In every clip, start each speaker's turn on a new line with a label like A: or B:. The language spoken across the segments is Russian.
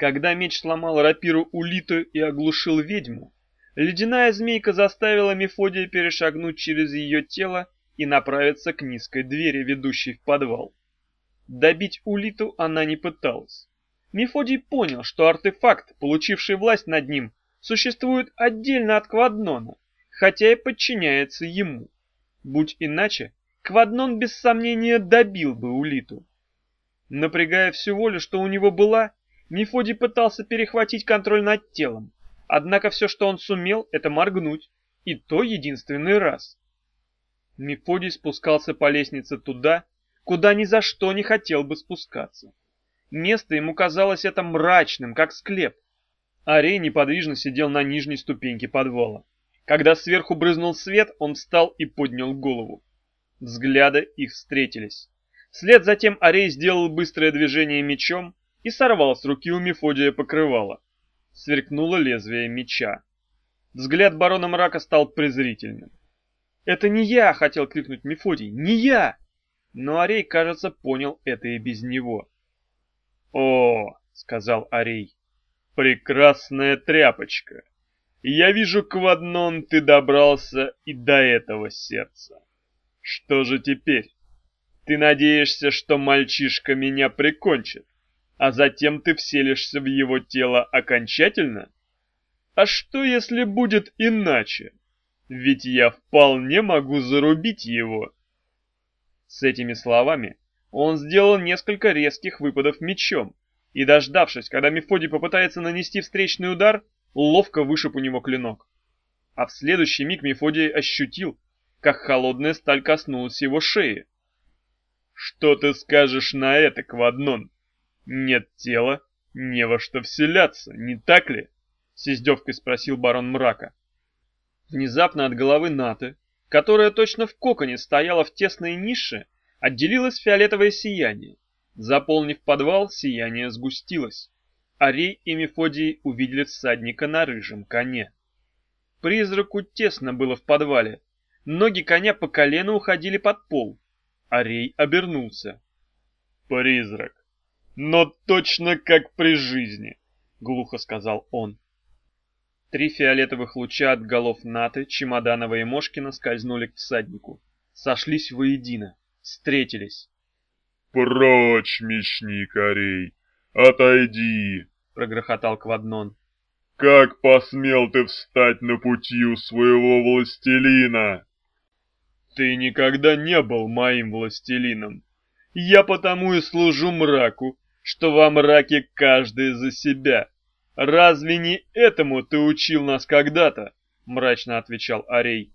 A: Когда меч сломал рапиру Улиту и оглушил ведьму, ледяная змейка заставила Мефодия перешагнуть через ее тело и направиться к низкой двери, ведущей в подвал. Добить Улиту она не пыталась. Мефодий понял, что артефакт, получивший власть над ним, существует отдельно от Кваднона, хотя и подчиняется ему. Будь иначе, Кваднон без сомнения добил бы Улиту. Напрягая всю волю, что у него была, Мефодий пытался перехватить контроль над телом, однако все, что он сумел, это моргнуть, и то единственный раз. Мефодий спускался по лестнице туда, куда ни за что не хотел бы спускаться. Место ему казалось это мрачным, как склеп. Арей неподвижно сидел на нижней ступеньке подвала. Когда сверху брызнул свет, он встал и поднял голову. Взгляды их встретились. Вслед за тем Арей сделал быстрое движение мечом и сорвал с руки у Мефодия покрывало. Сверкнуло лезвие меча. Взгляд барона мрака стал презрительным. «Это не я!» — хотел крикнуть Мефодий. «Не я!» Но Арей, кажется, понял это и без него. «О!» — сказал Арей. «Прекрасная тряпочка! Я вижу, Кваднон, ты добрался и до этого сердца. Что же теперь? Ты надеешься, что мальчишка меня прикончит, а затем ты вселишься в его тело окончательно? А что, если будет иначе? Ведь я вполне могу зарубить его». С этими словами он сделал несколько резких выпадов мечом и, дождавшись, когда Мефодий попытается нанести встречный удар, ловко вышиб у него клинок. А в следующий миг Мефодий ощутил, как холодная сталь коснулась его шеи. «Что ты скажешь на это, Кваднон? Нет тела, не во что вселяться, не так ли?» — с издевкой спросил барон мрака. Внезапно от головы Наты, которая точно в коконе стояла в тесной нише, отделилось фиолетовое сияние. Заполнив подвал, сияние сгустилось. Арей и Мефодий увидели всадника на рыжем коне. Призраку тесно было в подвале. Ноги коня по колено уходили под пол. Арей обернулся. «Призрак, но точно как при жизни», — глухо сказал он. 3 фиолетовых луча от голов Наты, Чемоданова и Мошкина скользнули к всаднику. Сошлись воедино, встретились.
B: «Прочь, мечник Арей, отойди!» —
A: прогрохотал Кваднон.
B: «Как посмел ты встать на пути у своего властелина?»
A: «Ты никогда не был моим властелином. Я потому и служу мраку, что во мраке каждый за себя. Разве не этому ты учил нас когда-то?» — мрачно отвечал Арей.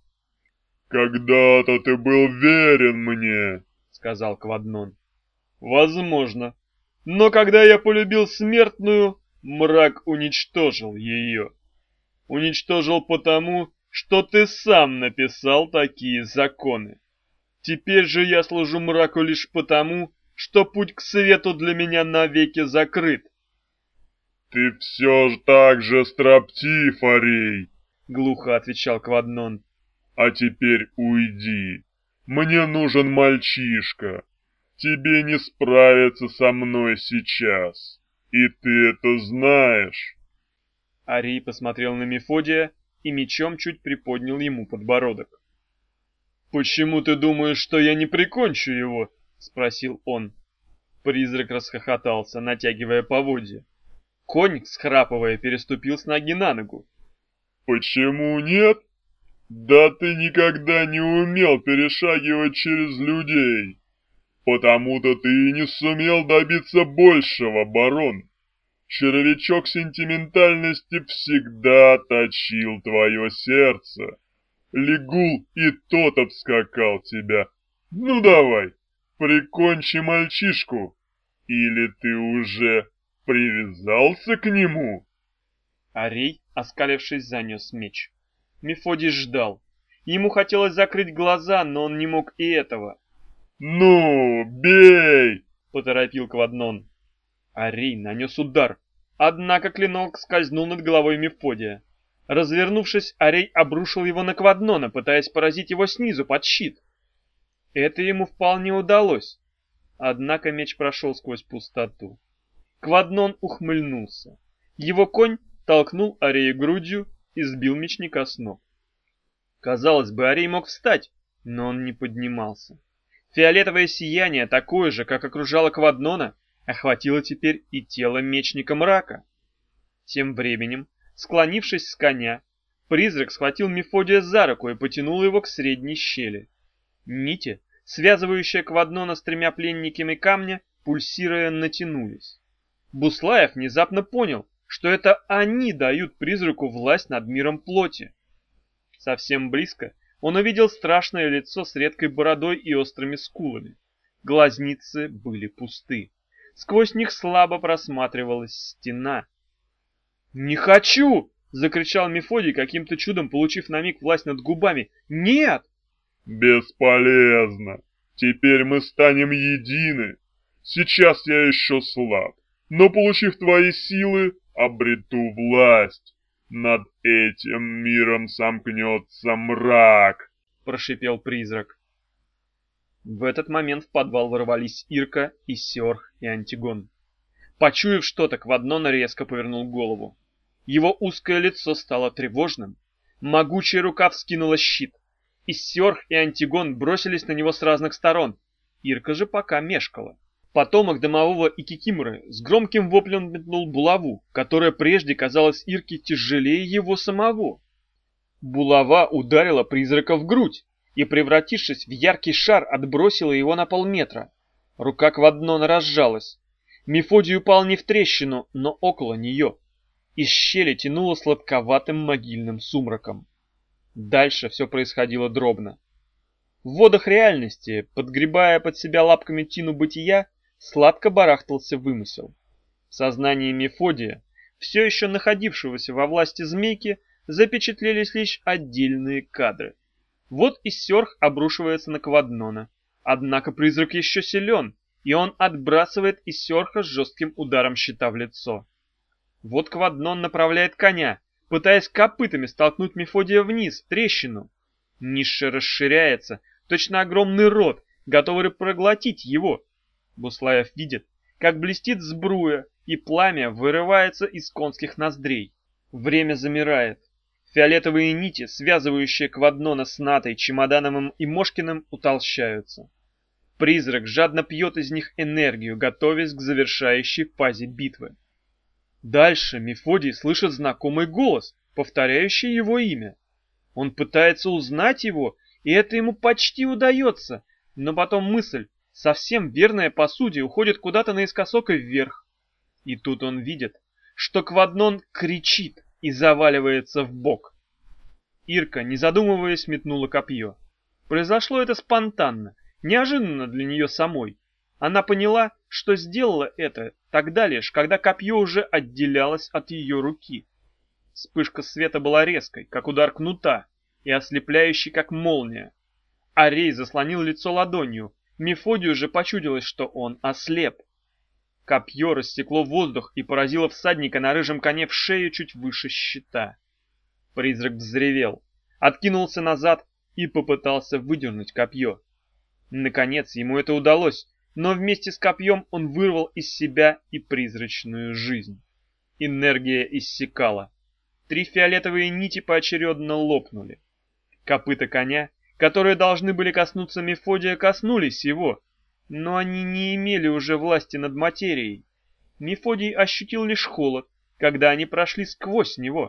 B: «Когда-то ты был верен мне», —
A: сказал Кваднон. «Возможно. Но когда я полюбил смертную, мрак уничтожил ее. Уничтожил потому, что ты сам написал такие законы. Теперь же я служу мраку лишь потому, что путь к свету для меня навеки закрыт».
B: «Ты все ж так же строптив, Арей»,
A: — глухо отвечал Кваднон.
B: «А теперь уйди. Мне нужен мальчишка. Тебе не справиться со мной сейчас. И ты это знаешь».
A: Арей посмотрел на Мефодия и мечом чуть приподнял ему подбородок. «Почему ты думаешь, что я не прикончу его?» — спросил он. Призрак расхохотался, натягивая поводья. Конь, схрапывая, переступил с ноги на ногу.
B: «Почему нет? Да ты никогда не умел перешагивать через людей. Потому-то ты и не сумел добиться большего, барон. Червячок сентиментальности всегда точил твое сердце. Лигул и тот обскакал тебя. Ну давай, прикончи мальчишку. Или ты уже привязался к нему?»
A: Арей, оскалившись, занес меч. Мефодий ждал. Ему хотелось закрыть глаза, но он не мог и этого.
B: «Ну, бей!»
A: — поторопил Кваднон. Арей нанес удар, однако клинок скользнул над головой Мефодия. Развернувшись, Арей обрушил его на Кваднона, пытаясь поразить его снизу под щит. Это ему вполне удалось, однако меч прошел сквозь пустоту. Кваднон ухмыльнулся. Его конь толкнул Арея грудью и сбил мечника с ног. Казалось бы, Арей мог встать, но он не поднимался. Фиолетовое сияние, такое же, как окружало Кваднона, охватило теперь и тело мечника мрака. Тем временем, склонившись с коня, призрак схватил Мефодия за руку и потянул его к средней щели. Нити, связывающие Кваднона с тремя пленниками камня, пульсируя, натянулись. Буслаев внезапно понял, что это они дают призраку власть над миром плоти. Совсем близко он увидел страшное лицо с редкой бородой и острыми скулами. Глазницы были пусты. Сквозь них слабо просматривалась стена. «Не хочу!» — закричал Мефодий, каким-то чудом получив на миг власть над губами. «Нет!»
B: «Бесполезно. Теперь мы станем едины. Сейчас я еще слаб, но, получив твои силы, обрету власть. Над этим миром сомкнется мрак», —
A: прошипел призрак. В этот момент в подвал ворвались Ирка, Иссиорх и Антигон. Почуяв что-то, Кваднон резко повернул голову. Его узкое лицо стало тревожным. Могучая рука вскинула щит. Иссиорх и Антигон бросились на него с разных сторон. Ирка же пока мешкала. Потомок домового Икикиморы с громким воплем метнул булаву, которая прежде казалась Ирке тяжелее его самого. Булава ударила призрака в грудь и, превратившись в яркий шар, отбросила его на полметра. Рука Кваднона разжалась. Мефодий упал не в трещину, но около нее. Из щели тянуло сладковатым могильным сумраком. Дальше все происходило дробно. В водах реальности, подгребая под себя лапками тину бытия, сладко барахтался вымысел. В сознании Мефодия, все еще находившегося во власти змейки, запечатлелись лишь отдельные кадры. Вот Иссиорх обрушивается на Кваднона. Однако призрак еще силен, и он отбрасывает Иссиорха с жестким ударом щита в лицо. Вот Кваднон направляет коня, пытаясь копытами столкнуть Мефодия вниз, в трещину. Ниша расширяется, точно огромный рот, готовый проглотить его. Буслаев видит, как блестит сбруя, и пламя вырывается из конских ноздрей. Время замирает. Фиолетовые нити, связывающие Кваднона с Натой, Чемодановым и Мошкиным, утолщаются. Призрак жадно пьет из них энергию, готовясь к завершающей фазе битвы. Дальше Мефодий слышит знакомый голос, повторяющий его имя. Он пытается узнать его, и это ему почти удается, но потом мысль, совсем верная по сути, уходит куда-то наискосок и вверх. И тут он видит, что Кваднон кричит и заваливается в бок. Ирка, не задумываясь, метнула копье. Произошло это спонтанно, неожиданно для нее самой. Она поняла, что сделала это тогда лишь, когда копье уже отделялось от ее руки. Вспышка света была резкой, как удар кнута, и ослепляющей, как молния. Арей заслонил лицо ладонью, Мефодию же почудилось, что он ослеп. Копье рассекло воздух и поразило всадника на рыжем коне в шею чуть выше щита. Призрак взревел, откинулся назад и попытался выдернуть копье. Наконец ему это удалось, но вместе с копьем он вырвал из себя и призрачную жизнь. Энергия иссякала. 3 фиолетовые нити поочередно лопнули. Копыта коня, которые должны были коснуться Мефодия, коснулись его, но они не имели уже власти над материей. Мефодий ощутил лишь холод, когда они прошли сквозь него.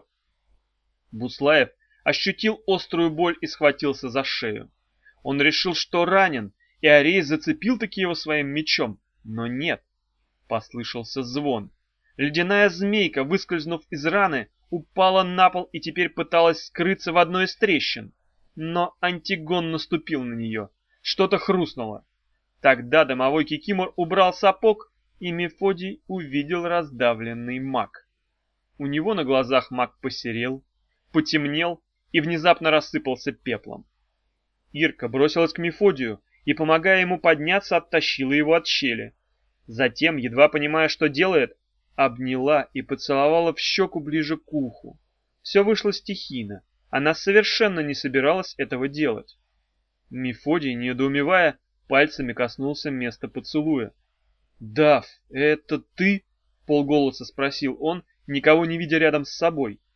A: Буслаев ощутил острую боль и схватился за шею. Он решил, что ранен, и Арей зацепил-таки его своим мечом, но нет. Послышался звон. Ледяная змейка, выскользнув из раны, упала на пол и теперь пыталась скрыться в одной из трещин. Но Антигон наступил на нее. Что-то хрустнуло. Тогда домовой Кикимор убрал сапог, и Мефодий увидел раздавленный маг. У него на глазах маг посерел, потемнел и внезапно рассыпался пеплом. Ирка бросилась к Мефодию и, помогая ему подняться, оттащила его от щели. Затем, едва понимая, что делает, обняла и поцеловала в щеку ближе к уху. Все вышло стихийно, она совершенно не собиралась этого делать. Мефодий, недоумевая, пальцами коснулся места поцелуя. «Дав, это ты?» вполголоса спросил он, никого не видя рядом с собой.